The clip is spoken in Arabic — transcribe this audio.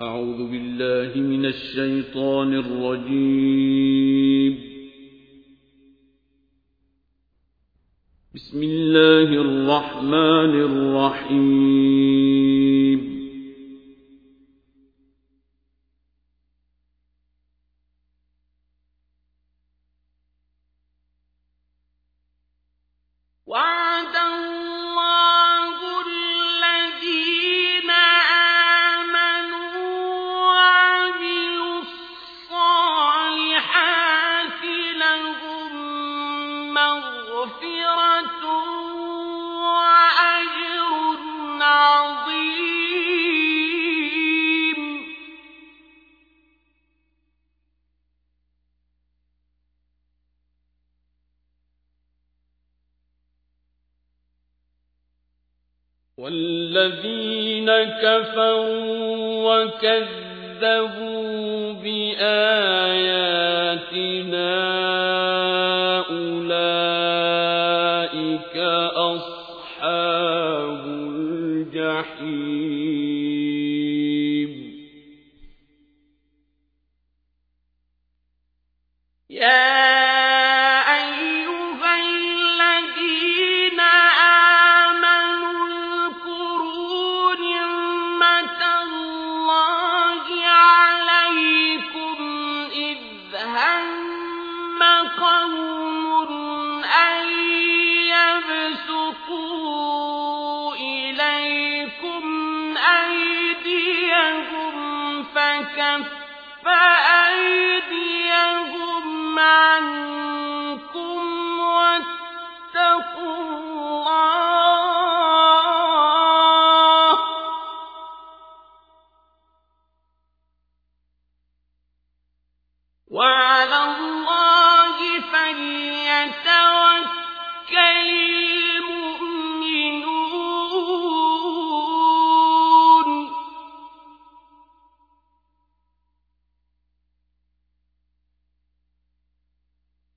أعوذ بالله من الشيطان الرجيم. بسم الله الرحمن الرحيم. وعد الله الذين آمنوا وعملوا الصالحات لهم مغفرة وأجر عظيم. والذين كفروا وكذبوا بآياتنا أولئك أصحاب الجحيم. قوم أن يبسطوا إليكم أيديهم فكف أيديهم عنكم واتقوا الله وعلى الله